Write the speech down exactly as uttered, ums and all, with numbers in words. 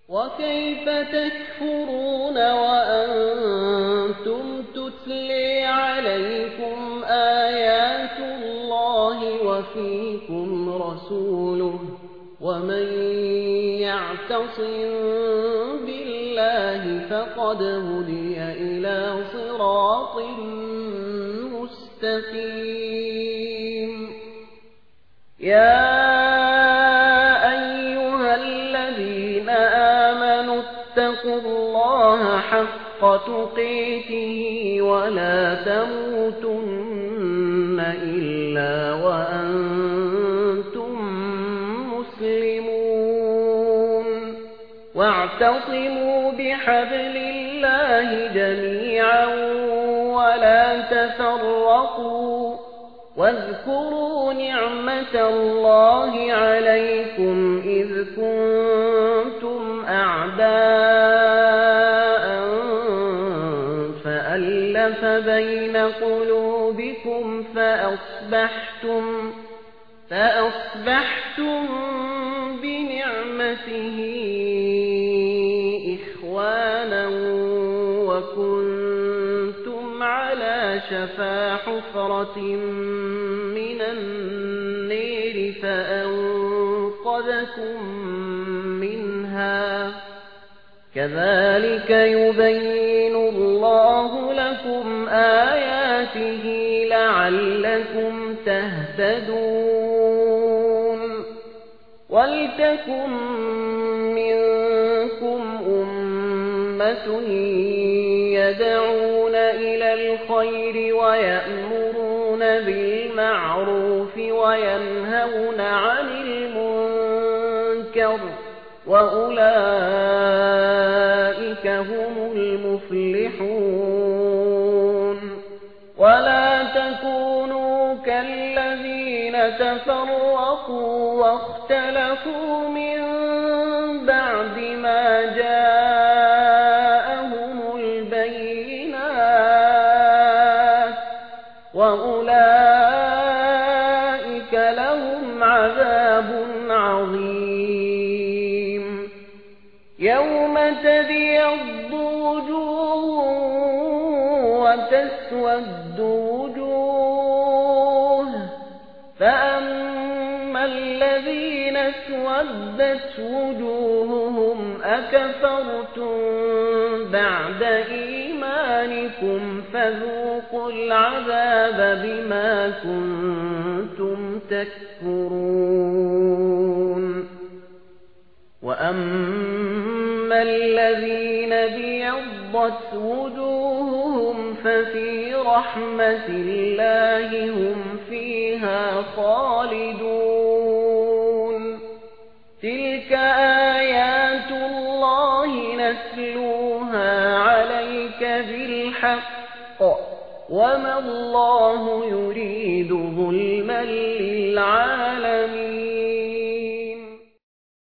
وكيف تكفرون وأنتم تتلي عليكم آيات الله وفيكم رسوله ومن يعتصم بالله فقد هدي إلى صراط مستقيم. يا أيها الذين آمنوا اتقوا الله حق تقاته ولا تموتن إلا وأنتم مسلمون. واعتصموا بحبل الله جميعا ولا تفرقوا واذكروا نعمة الله عليكم إذ كنتم أعداء فألف بين قلوبكم فأصبحتم فأصبحتم بنعمته إخوانا وكنتم على شفا حفرة من النار فأنقذكم منها. كذلك يبين الله لكم آياته لعلكم تهتدون. ولتكن منكم أمة يدعون إلى الخير ويأمرون بالمعروف وينهون عن المنكر وأولئك هم المفلحون. ولا تكونوا كالذين تفرقوا واختلفوا من بعد ما جاءهم البينات وأولئك لهم عذاب عظيم. يوم تبيض وجوه وتسود وجوه فأما الذين اسودت وجوههم أكفرتم بعد إيمانكم فذوقوا العذاب بما كنتم تكفرون. وأما الذين ابيضت وجوههم ففي رحمة الله هم فيها خالدون. تلك آيات الله نتلوها عليك بالحق وما الله يريد ظلما للعالمين.